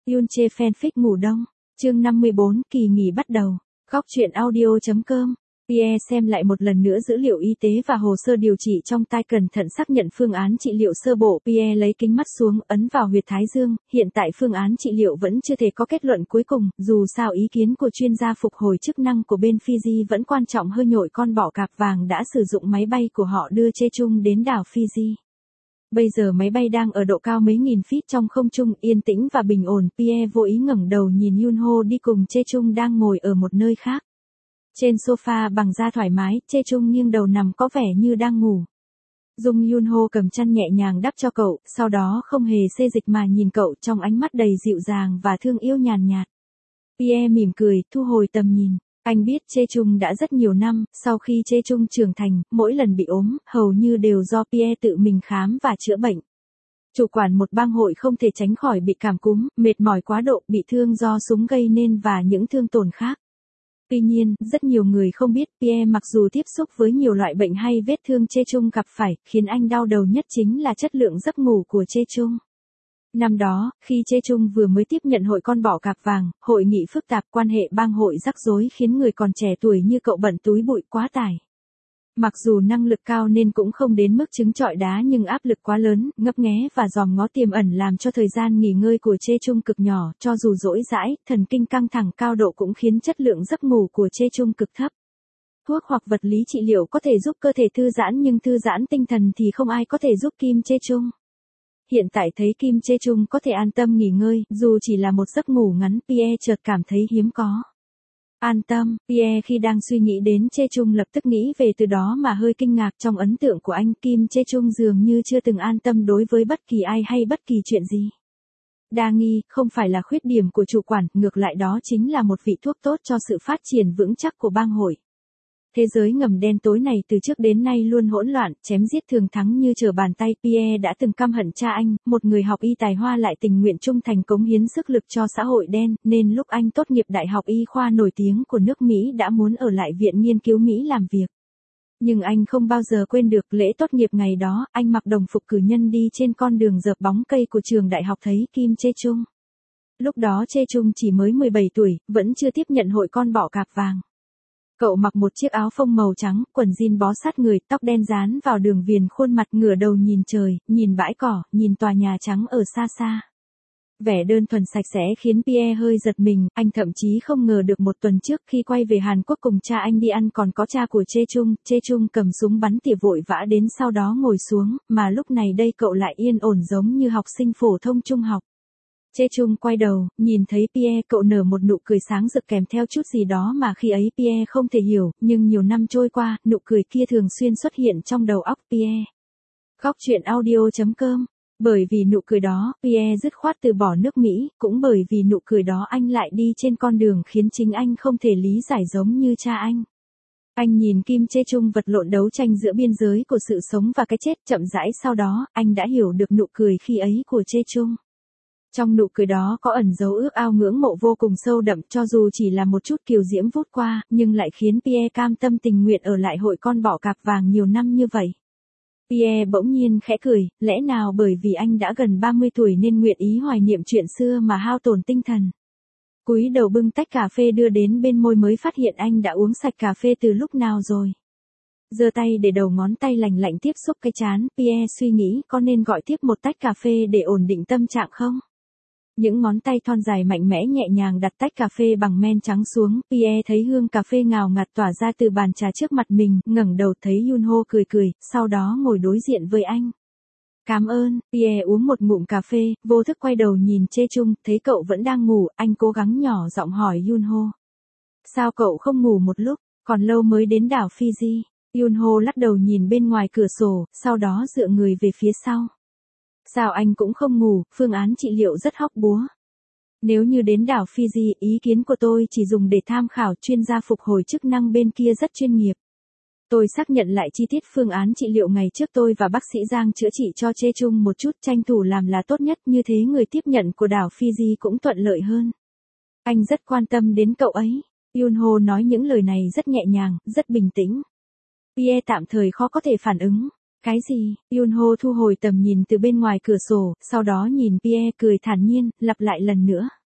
Yoon Jae fanfic ngủ đông. Chương 54, kỳ nghỉ bắt đầu. Góc truyện audio.com. Pierre xem lại một lần nữa dữ liệu y tế và hồ sơ điều trị trong tai, cẩn thận xác nhận phương án trị liệu sơ bộ. Pierre lấy kính mắt xuống, ấn vào huyệt thái dương. Hiện tại phương án trị liệu vẫn chưa thể có kết luận cuối cùng, dù sao ý kiến của chuyên gia phục hồi chức năng của bên Fiji vẫn quan trọng hơn. Nhội con bọ cạp vàng đã sử dụng máy bay của họ đưa Jae Chung đến đảo Fiji. Bây giờ máy bay đang ở độ cao mấy nghìn feet trong không trung, yên tĩnh và bình ổn. Pierre vô ý ngẩng đầu nhìn Yoon Ho đi cùng Jae Chung đang ngồi ở một nơi khác. Trên sofa bằng da thoải mái, Jae Chung nghiêng đầu nằm có vẻ như đang ngủ. Dung Yoon Ho cầm chăn nhẹ nhàng đắp cho cậu, sau đó không hề xê dịch mà nhìn cậu trong ánh mắt đầy dịu dàng và thương yêu nhàn nhạt. Pierre mỉm cười, thu hồi tầm nhìn. Anh biết Jae Chung đã rất nhiều năm, sau khi Jae Chung trưởng thành, mỗi lần bị ốm, hầu như đều do Pierre tự mình khám và chữa bệnh. Chủ quản một bang hội không thể tránh khỏi bị cảm cúm, mệt mỏi quá độ, bị thương do súng gây nên và những thương tổn khác. Tuy nhiên, rất nhiều người không biết Pierre mặc dù tiếp xúc với nhiều loại bệnh hay vết thương Jae Chung gặp phải, khiến anh đau đầu nhất chính là chất lượng giấc ngủ của Jae Chung. Năm đó, khi Jae Chung vừa mới tiếp nhận hội con bọ cạp vàng, hội nghị phức tạp, quan hệ bang hội rắc rối khiến người còn trẻ tuổi như cậu bận túi bụi quá tải. Mặc dù năng lực cao nên cũng không đến mức trứng trọi đá, nhưng áp lực quá lớn, ngấp nghé và dòm ngó tiềm ẩn làm cho thời gian nghỉ ngơi của Jae Chung cực nhỏ. Cho dù dỗi dãi, thần kinh căng thẳng cao độ cũng khiến chất lượng giấc ngủ của Jae Chung cực thấp. Thuốc hoặc vật lý trị liệu có thể giúp cơ thể thư giãn, nhưng thư giãn tinh thần thì không ai có thể giúp Kim Jae Chung. Hiện tại thấy Kim Jae Chung có thể an tâm nghỉ ngơi, dù chỉ là một giấc ngủ ngắn, Pierre chợt cảm thấy hiếm có. An tâm, Pierre khi đang suy nghĩ đến Jae Chung lập tức nghĩ về từ đó mà hơi kinh ngạc. Trong ấn tượng của anh, Kim Jae Chung dường như chưa từng an tâm đối với bất kỳ ai hay bất kỳ chuyện gì. Đa nghi, không phải là khuyết điểm của chủ quản, ngược lại đó chính là một vị thuốc tốt cho sự phát triển vững chắc của bang hội. Thế giới ngầm đen tối này từ trước đến nay luôn hỗn loạn, chém giết thường thắng như trở bàn tay. Pierre đã từng căm hận cha anh, một người học y tài hoa lại tình nguyện trung thành cống hiến sức lực cho xã hội đen, nên lúc anh tốt nghiệp đại học y khoa nổi tiếng của nước Mỹ đã muốn ở lại viện nghiên cứu Mỹ làm việc. Nhưng anh không bao giờ quên được lễ tốt nghiệp ngày đó, anh mặc đồng phục cử nhân đi trên con đường dợp bóng cây của trường đại học thấy Kim Jae Chung. Lúc đó Jae Chung chỉ mới 17 tuổi, vẫn chưa tiếp nhận hội con bọ cạp vàng. Cậu mặc một chiếc áo phông màu trắng, quần jean bó sát người, tóc đen dán vào đường viền khuôn mặt, ngửa đầu nhìn trời, nhìn bãi cỏ, nhìn tòa nhà trắng ở xa xa. Vẻ đơn thuần sạch sẽ khiến Pierre hơi giật mình, anh thậm chí không ngờ được một tuần trước khi quay về Hàn Quốc cùng cha anh đi ăn còn có cha của Jae Chung cầm súng bắn tỉa vội vã đến sau đó ngồi xuống, mà lúc này đây cậu lại yên ổn giống như học sinh phổ thông trung học. Jae Chung quay đầu, nhìn thấy Pierre, cậu nở một nụ cười sáng rực kèm theo chút gì đó mà khi ấy Pierre không thể hiểu, nhưng nhiều năm trôi qua, nụ cười kia thường xuyên xuất hiện trong đầu óc Pierre. Góc truyện audio.com. Bởi vì nụ cười đó, Pierre dứt khoát từ bỏ nước Mỹ, cũng bởi vì nụ cười đó anh lại đi trên con đường khiến chính anh không thể lý giải giống như cha anh. Anh nhìn Kim Jae Chung vật lộn đấu tranh giữa biên giới của sự sống và cái chết, chậm rãi sau đó, anh đã hiểu được nụ cười khi ấy của Jae Chung. Trong nụ cười đó có ẩn dấu ước ao ngưỡng mộ vô cùng sâu đậm, cho dù chỉ là một chút kiều diễm vút qua, nhưng lại khiến Pierre cam tâm tình nguyện ở lại hội con bọ cạp vàng nhiều năm như vậy. Pierre bỗng nhiên khẽ cười, lẽ nào bởi vì anh đã gần 30 tuổi nên nguyện ý hoài niệm chuyện xưa mà hao tổn tinh thần. Cúi đầu bưng tách cà phê đưa đến bên môi mới phát hiện anh đã uống sạch cà phê từ lúc nào rồi. Giơ tay để đầu ngón tay lành lạnh tiếp xúc cái trán, Pierre suy nghĩ có nên gọi tiếp một tách cà phê để ổn định tâm trạng không? Những ngón tay thon dài mạnh mẽ nhẹ nhàng đặt tách cà phê bằng men trắng xuống, Pierre thấy hương cà phê ngào ngạt tỏa ra từ bàn trà trước mặt mình, ngẩng đầu thấy Yoon Ho cười cười, sau đó ngồi đối diện với anh. Cảm ơn, Pierre uống một ngụm cà phê, vô thức quay đầu nhìn Jae Chung, thấy cậu vẫn đang ngủ, anh cố gắng nhỏ giọng hỏi Yoon Ho. Sao cậu không ngủ một lúc, còn lâu mới đến đảo Fiji? Yoon Ho lắc đầu nhìn bên ngoài cửa sổ, sau đó dựa người về phía sau. Sao anh cũng không ngủ, phương án trị liệu rất hóc búa. Nếu như đến đảo Fiji, ý kiến của tôi chỉ dùng để tham khảo, chuyên gia phục hồi chức năng bên kia rất chuyên nghiệp. Tôi xác nhận lại chi tiết phương án trị liệu ngày trước tôi và bác sĩ Giang chữa trị cho Jae Chung một chút, tranh thủ làm là tốt nhất, như thế người tiếp nhận của đảo Fiji cũng thuận lợi hơn. Anh rất quan tâm đến cậu ấy. Yoon Ho nói những lời này rất nhẹ nhàng, rất bình tĩnh. Pierre tạm thời khó có thể phản ứng. Cái gì? Yoon Ho thu hồi tầm nhìn từ bên ngoài cửa sổ, sau đó nhìn Pierre cười thản nhiên, lặp lại lần nữa.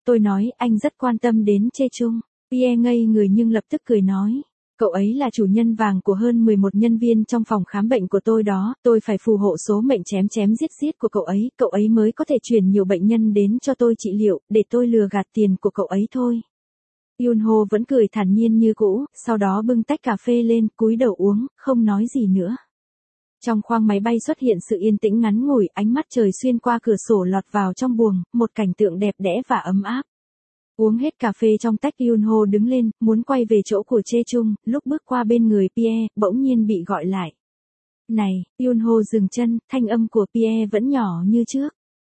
Tôi nói, anh rất quan tâm đến Chê Chung. Pierre ngây người nhưng lập tức cười nói. Cậu ấy là chủ nhân vàng của hơn 11 nhân viên trong phòng khám bệnh của tôi đó, tôi phải phù hộ số mệnh chém chém giết giết của cậu ấy mới có thể chuyển nhiều bệnh nhân đến cho tôi trị liệu, để tôi lừa gạt tiền của cậu ấy thôi. Yunho vẫn cười thản nhiên như cũ, sau đó bưng tách cà phê lên, cúi đầu uống, không nói gì nữa. Trong khoang máy bay xuất hiện sự yên tĩnh ngắn ngủi, ánh mắt trời xuyên qua cửa sổ lọt vào trong buồng, một cảnh tượng đẹp đẽ và ấm áp. Uống hết cà phê trong tách, Yunho đứng lên, muốn quay về chỗ của Chê Chung, lúc bước qua bên người Pierre, bỗng nhiên bị gọi lại. Này, Yunho dừng chân, thanh âm của Pierre vẫn nhỏ như trước.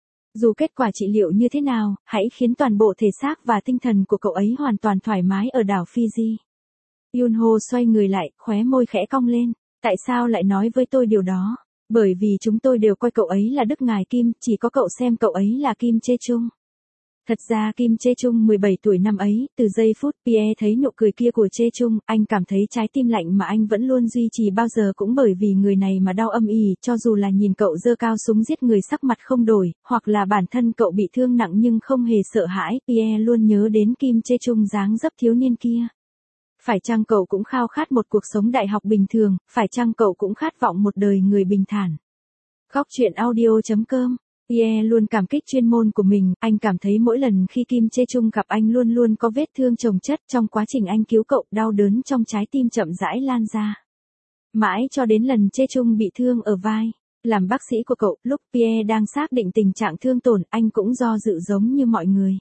Dù kết quả trị liệu như thế nào, hãy khiến toàn bộ thể xác và tinh thần của cậu ấy hoàn toàn thoải mái ở đảo Fiji. Yunho xoay người lại, khóe môi khẽ cong lên. Tại sao lại nói với tôi điều đó? Bởi vì chúng tôi đều coi cậu ấy là Đức Ngài Kim, chỉ có cậu xem cậu ấy là Kim Chê Chung. Thật ra Kim Chê Chung 17 tuổi năm ấy, từ giây phút Pierre thấy nụ cười kia của Chê Chung, anh cảm thấy trái tim lạnh mà anh vẫn luôn duy trì bao giờ cũng bởi vì người này mà đau âm ỉ, cho dù là nhìn cậu giơ cao súng giết người sắc mặt không đổi, hoặc là bản thân cậu bị thương nặng nhưng không hề sợ hãi, Pierre luôn nhớ đến Kim Chê Chung dáng dấp thiếu niên kia. Phải chăng cậu cũng khao khát một cuộc sống đại học bình thường, phải chăng cậu cũng khát vọng một đời người bình thản? Góc truyện audio.com. Pierre luôn cảm kích chuyên môn của mình, anh cảm thấy mỗi lần khi Kim Chê Chung gặp anh luôn luôn có vết thương chồng chất, trong quá trình anh cứu cậu, đau đớn trong trái tim chậm rãi lan ra. Mãi cho đến lần Chê Chung bị thương ở vai. Làm bác sĩ của cậu, lúc Pierre đang xác định tình trạng thương tổn, anh cũng do dự giống như mọi người.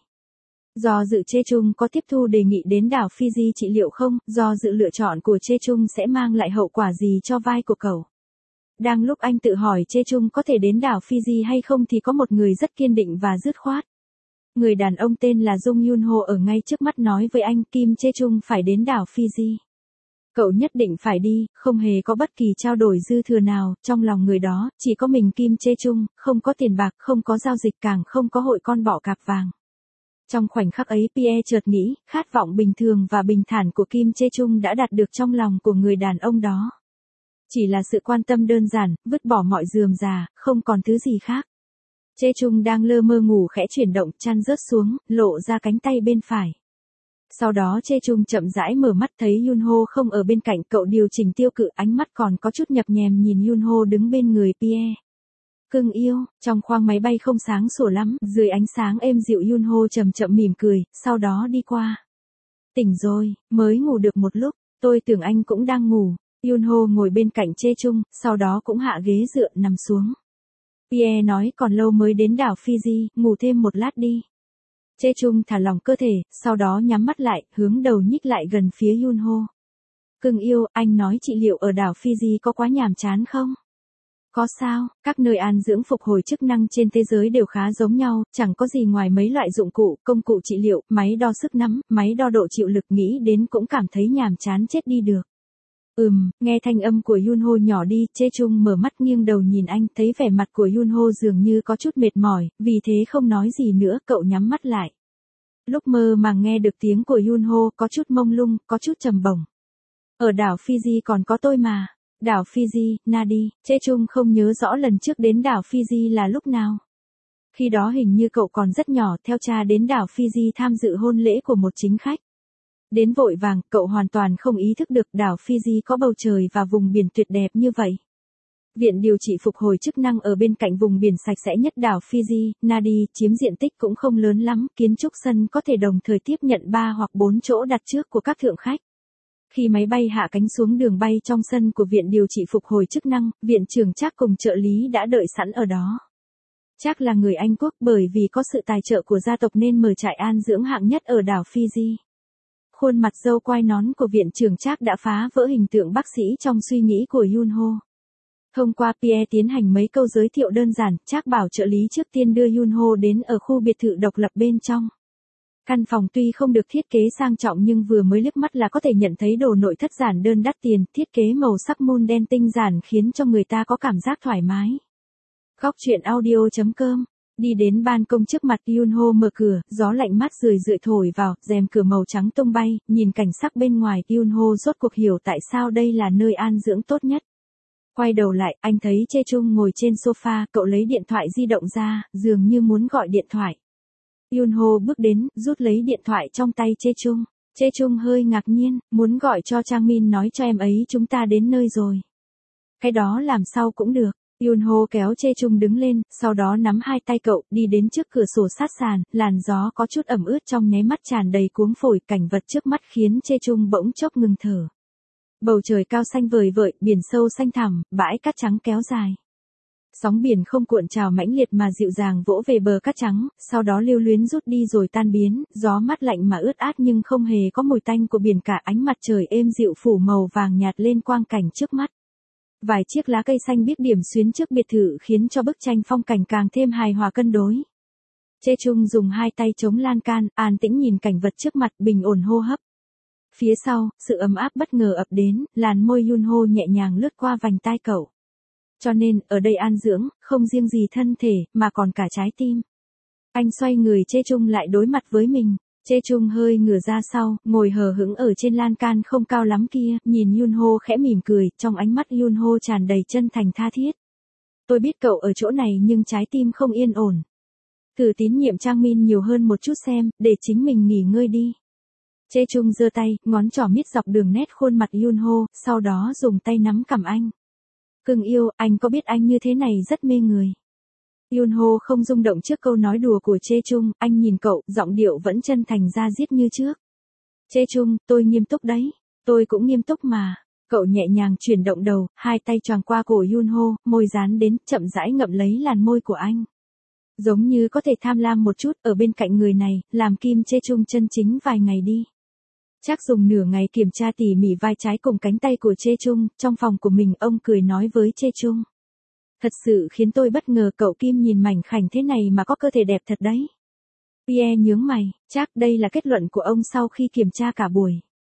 Do dự Chê Chung có tiếp thu đề nghị đến đảo Fiji trị liệu không, do dự lựa chọn của Chê Chung sẽ mang lại hậu quả gì cho vai của cậu. Đang lúc anh tự hỏi Chê Chung có thể đến đảo Fiji hay không thì có một người rất kiên định và dứt khoát. Người đàn ông tên là Jung Yunho ở ngay trước mắt nói với anh Kim Chê Chung phải đến đảo Fiji. Cậu nhất định phải đi, không hề có bất kỳ trao đổi dư thừa nào, trong lòng người đó, chỉ có mình Kim Chê Chung, không có tiền bạc, không có giao dịch càng không có hội con bọ cạp vàng. Trong khoảnh khắc ấy Pierre chợt nghĩ, khát vọng bình thường và bình thản của Kim Chê Chung đã đạt được trong lòng của người đàn ông đó. Chỉ là sự quan tâm đơn giản, vứt bỏ mọi rườm rà, không còn thứ gì khác. Chê Chung đang lơ mơ ngủ khẽ chuyển động, chăn rớt xuống, lộ ra cánh tay bên phải. Sau đó Chê Chung chậm rãi mở mắt thấy Yunho không ở bên cạnh, cậu điều chỉnh tiêu cự, ánh mắt còn có chút nhập nhèm nhìn Yunho đứng bên người Pierre. Cưng yêu, trong khoang máy bay không sáng sủa lắm, dưới ánh sáng êm dịu Yunho chậm chậm mỉm cười, sau đó đi qua. Tỉnh rồi, mới ngủ được một lúc, tôi tưởng anh cũng đang ngủ. Yunho ngồi bên cạnh Chê Chung, sau đó cũng hạ ghế dựa nằm xuống. Pierre nói còn lâu mới đến đảo Fiji, ngủ thêm một lát đi. Chê Chung thả lỏng cơ thể, sau đó nhắm mắt lại, hướng đầu nhích lại gần phía Yunho. Cưng yêu, anh nói trị liệu ở đảo Fiji có quá nhàm chán không? Có sao, các nơi an dưỡng phục hồi chức năng trên thế giới đều khá giống nhau, chẳng có gì ngoài mấy loại dụng cụ, công cụ trị liệu, máy đo sức nắm, máy đo độ chịu lực, nghĩ đến cũng cảm thấy nhàm chán chết đi được. Nghe thanh âm của Yunho nhỏ đi, Chê Chung mở mắt nghiêng đầu nhìn anh, thấy vẻ mặt của Yunho dường như có chút mệt mỏi, vì thế không nói gì nữa, cậu nhắm mắt lại. Lúc mơ màng nghe được tiếng của Yunho có chút mông lung, có chút trầm bổng. Ở đảo Fiji còn có tôi mà. Đảo Fiji, Nadi, Chê Chung không nhớ rõ lần trước đến đảo Fiji là lúc nào. Khi đó hình như cậu còn rất nhỏ, theo cha đến đảo Fiji tham dự hôn lễ của một chính khách. Đến vội vàng, cậu hoàn toàn không ý thức được đảo Fiji có bầu trời và vùng biển tuyệt đẹp như vậy. Viện điều trị phục hồi chức năng ở bên cạnh vùng biển sạch sẽ nhất đảo Fiji, Nadi, chiếm diện tích cũng không lớn lắm, kiến trúc sân có thể đồng thời tiếp nhận 3 hoặc 4 chỗ đặt trước của các thượng khách. Khi máy bay hạ cánh xuống đường bay trong sân của Viện điều trị phục hồi chức năng, viện trưởng Trác cùng trợ lý đã đợi sẵn ở đó. Trác là người Anh quốc, bởi vì có sự tài trợ của gia tộc nên mở trại an dưỡng hạng nhất ở đảo Fiji. Khuôn mặt râu quai nón của viện trưởng Trác đã phá vỡ hình tượng bác sĩ trong suy nghĩ của Yunho. Thông qua Pierre tiến hành mấy câu giới thiệu đơn giản, Trác bảo trợ lý trước tiên đưa Yunho đến ở khu biệt thự độc lập bên trong. Căn phòng tuy không được thiết kế sang trọng nhưng vừa mới liếc mắt là có thể nhận thấy đồ nội thất giản đơn đắt tiền, thiết kế màu sắc mun đen tinh giản khiến cho người ta có cảm giác thoải mái. Góc truyện audio.com. Đi đến ban công trước mặt Yunho mở cửa, gió lạnh mát rười rượi thổi vào, rèm cửa màu trắng tung bay, nhìn cảnh sắc bên ngoài, Yunho rốt cuộc hiểu tại sao đây là nơi an dưỡng tốt nhất. Quay đầu lại, anh thấy Chê Chung ngồi trên sofa, cậu lấy điện thoại di động ra, dường như muốn gọi điện thoại. Yunho bước đến, rút lấy điện thoại trong tay Chae-chung. Chae-chung hơi ngạc nhiên, muốn gọi cho Changmin nói cho em ấy chúng ta đến nơi rồi. Cái đó làm sau cũng được. Yunho kéo Chae-chung đứng lên, sau đó nắm hai tay cậu, đi đến trước cửa sổ sát sàn, làn gió có chút ẩm ướt trong nháy mắt tràn đầy cuống phổi, cảnh vật trước mắt khiến Chae-chung bỗng chốc ngừng thở. Bầu trời cao xanh vời vợi, biển sâu xanh thẳm, bãi cát trắng kéo dài. Sóng biển không cuộn trào mãnh liệt mà dịu dàng vỗ về bờ cát trắng, sau đó lưu luyến rút đi rồi tan biến, gió mát lạnh mà ướt át nhưng không hề có mùi tanh của biển cả, ánh mặt trời êm dịu phủ màu vàng nhạt lên quang cảnh trước mắt. Vài chiếc lá cây xanh biếc điểm xuyến trước biệt thự khiến cho bức tranh phong cảnh càng thêm hài hòa cân đối. Chae-chung dùng hai tay chống lan can, an tĩnh nhìn cảnh vật trước mặt, bình ổn hô hấp. Phía sau, sự ấm áp bất ngờ ập đến, làn môi Yunho nhẹ nhàng lướt qua vành tai cậu. Cho nên, ở đây an dưỡng, không riêng gì thân thể, mà còn cả trái tim. Anh xoay người Chae-chung lại đối mặt với mình. Chae-chung hơi ngửa ra sau, ngồi hờ hững ở trên lan can không cao lắm kia, nhìn Yunho khẽ mỉm cười, trong ánh mắt Yunho tràn đầy chân thành tha thiết. Tôi biết cậu ở chỗ này nhưng trái tim không yên ổn. Thử tín nhiệm Changmin nhiều hơn một chút xem, để chính mình nghỉ ngơi đi. Chae-chung giơ tay, ngón trỏ miết dọc đường nét khuôn mặt Yunho, sau đó dùng tay nắm cằm anh. Cưng yêu, anh có biết anh như thế này rất mê người. Yunho không rung động trước câu nói đùa của Chae-chung, anh nhìn cậu, giọng điệu vẫn chân thành da diết như trước. Chae-chung, tôi nghiêm túc đấy. Tôi cũng nghiêm túc mà. Cậu nhẹ nhàng chuyển động đầu, hai tay choàng qua cổ Yunho, môi dán đến, chậm rãi ngậm lấy làn môi của anh. Giống như có thể tham lam một chút, ở bên cạnh người này, làm Kim Chae-chung chân chính vài ngày đi. Chắc dùng nửa ngày kiểm tra tỉ mỉ vai trái cùng cánh tay của Chae-chung, trong phòng của mình ông cười nói với Chae-chung. Thật sự khiến tôi bất ngờ cậu Kim nhìn mảnh khảnh thế này mà có cơ thể đẹp thật đấy. Pierre nhướng mày, chắc đây là kết luận của ông sau khi kiểm tra cả buổi.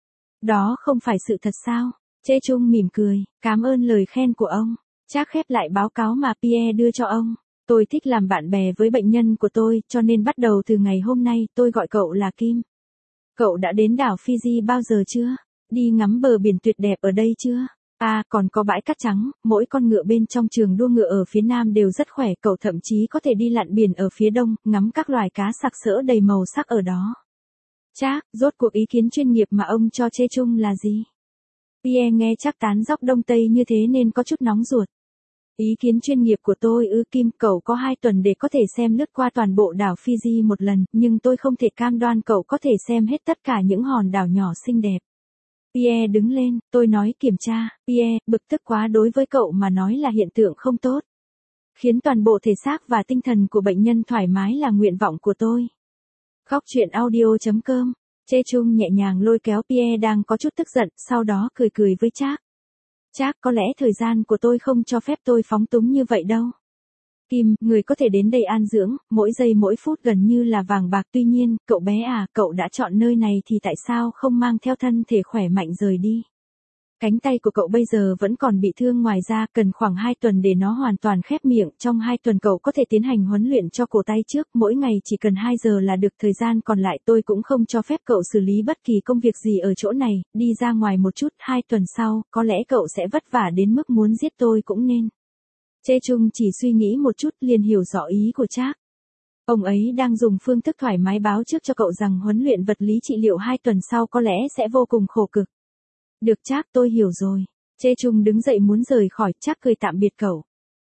Đó không phải sự thật sao? Chae-chung mỉm cười, cảm ơn lời khen của ông. Chắc khép lại báo cáo mà Pierre đưa cho ông. Tôi thích làm bạn bè với bệnh nhân của tôi, cho nên bắt đầu từ ngày hôm nay tôi gọi cậu là Kim. Cậu đã đến đảo Fiji bao giờ chưa? Đi ngắm bờ biển tuyệt đẹp ở đây chưa? À, còn có bãi cát trắng, mỗi con ngựa bên trong trường đua ngựa ở phía nam đều rất khỏe, cậu thậm chí có thể đi lặn biển ở phía đông, ngắm các loài cá sặc sỡ đầy màu sắc ở đó. Chắc, rốt cuộc ý kiến chuyên nghiệp mà ông cho Chae-chung là gì? Pierre nghe chắc tán dóc đông tây như thế nên có chút nóng ruột. Ý kiến chuyên nghiệp của tôi Kim, cậu có 2 tuần để có thể xem lướt qua toàn bộ đảo Fiji một lần, nhưng tôi không thể cam đoan cậu có thể xem hết tất cả những hòn đảo nhỏ xinh đẹp. Pierre đứng lên, tôi nói kiểm tra, Pierre, bực tức quá đối với cậu mà nói là hiện tượng không tốt. Khiến toàn bộ thể xác và tinh thần của bệnh nhân thoải mái là nguyện vọng của tôi. Khóc chuyện audio.com, Chae-chung nhẹ nhàng lôi kéo Pierre đang có chút tức giận, sau đó cười cười với Trác. Chắc có lẽ thời gian của tôi không cho phép tôi phóng túng như vậy đâu. Kim, người có thể đến đây an dưỡng, mỗi giây mỗi phút gần như là vàng bạc, tuy nhiên, cậu bé à, cậu đã chọn nơi này thì tại sao không mang theo thân thể khỏe mạnh rời đi? Cánh tay của cậu bây giờ vẫn còn bị thương, ngoài ra cần khoảng 2 tuần để nó hoàn toàn khép miệng, trong 2 tuần cậu có thể tiến hành huấn luyện cho cổ tay trước, mỗi ngày chỉ cần 2 giờ là được, thời gian còn lại tôi cũng không cho phép cậu xử lý bất kỳ công việc gì ở chỗ này, đi ra ngoài một chút, 2 tuần sau, có lẽ cậu sẽ vất vả đến mức muốn giết tôi cũng nên. Chae-chung chỉ suy nghĩ một chút liền hiểu rõ ý của Trác. Ông ấy đang dùng phương thức thoải mái báo trước cho cậu rằng huấn luyện vật lý trị liệu 2 tuần sau có lẽ sẽ vô cùng khổ cực. Được Trác, tôi hiểu rồi. Chae-chung đứng dậy muốn rời khỏi, Trác cười tạm biệt cậu.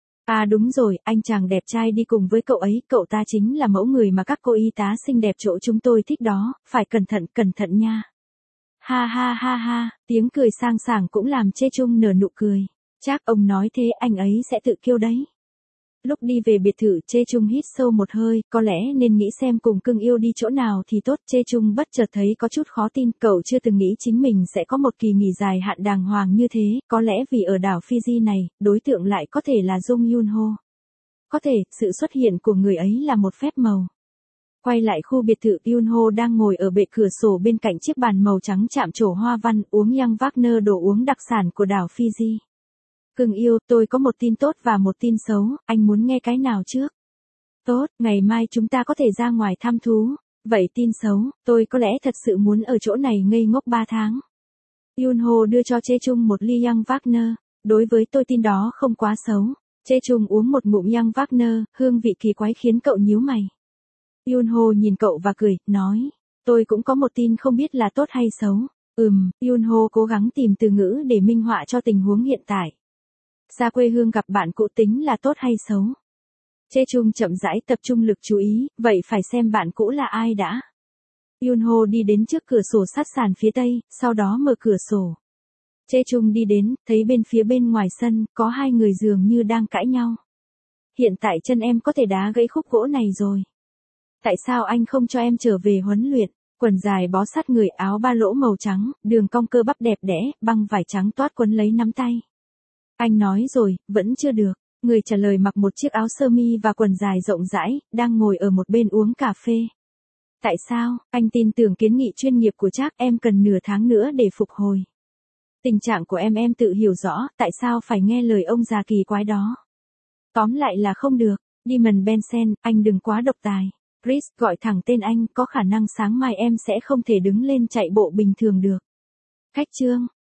À đúng rồi, anh chàng đẹp trai đi cùng với cậu ấy, cậu ta chính là mẫu người mà các cô y tá xinh đẹp chỗ chúng tôi thích đó, phải cẩn thận nha. Ha ha ha ha, tiếng cười sang sảng cũng làm Chae-chung nở nụ cười. Trác, ông nói thế anh ấy sẽ tự kêu đấy. Lúc đi về biệt thự, Chae-chung hít sâu một hơi, có lẽ nên nghĩ xem cùng cưng yêu đi chỗ nào thì tốt. Chae-chung bất chợt thấy có chút khó tin, cậu chưa từng nghĩ chính mình sẽ có một kỳ nghỉ dài hạn đàng hoàng như thế, có lẽ vì ở đảo Fiji này, đối tượng lại có thể là Jung Yunho. Có thể, sự xuất hiện của người ấy là một phép màu. Quay lại khu biệt thự, Yunho đang ngồi ở bệ cửa sổ bên cạnh chiếc bàn màu trắng chạm trổ hoa văn, uống Yang Wagner, đồ uống đặc sản của đảo Fiji. Cưng yêu, tôi có một tin tốt và một tin xấu, anh muốn nghe cái nào trước? Tốt, ngày mai chúng ta có thể ra ngoài thăm thú. Vậy tin xấu, tôi có lẽ thật sự muốn ở chỗ này ngây ngốc 3 tháng. Yunho đưa cho Chae-chung một ly Yang Wagner. Đối với tôi tin đó không quá xấu. Chae-chung uống một ngụm Yang Wagner, hương vị kỳ quái khiến cậu nhíu mày. Yunho nhìn cậu và cười, nói. Tôi cũng có một tin không biết là tốt hay xấu. Yunho cố gắng tìm từ ngữ để minh họa cho tình huống hiện tại. Ra quê hương gặp bạn cũ tính là tốt hay xấu? Chê Chung chậm rãi tập trung lực chú ý, vậy phải xem bạn cũ là ai đã. Yunho đi đến trước cửa sổ sát sàn phía tây, sau đó mở cửa sổ. Chê Chung đi đến, thấy bên ngoài sân, có hai người dường như đang cãi nhau. Hiện tại chân em có thể đá gãy khúc gỗ này rồi. Tại sao anh không cho em trở về huấn luyện? Quần dài bó sát người, áo ba lỗ màu trắng, đường cong cơ bắp đẹp đẽ, băng vải trắng toát quấn lấy nắm tay. Anh nói rồi, vẫn chưa được. Người trả lời mặc một chiếc áo sơ mi và quần dài rộng rãi, đang ngồi ở một bên uống cà phê. Tại sao? Anh tin tưởng kiến nghị chuyên nghiệp của Trác, em cần nửa tháng nữa để phục hồi. Tình trạng của em tự hiểu rõ, tại sao phải nghe lời ông già kỳ quái đó? Tóm lại là không được. Demon Benson, anh đừng quá độc tài. Chris, gọi thẳng tên anh, có khả năng sáng mai em sẽ không thể đứng lên chạy bộ bình thường được. Khách trương,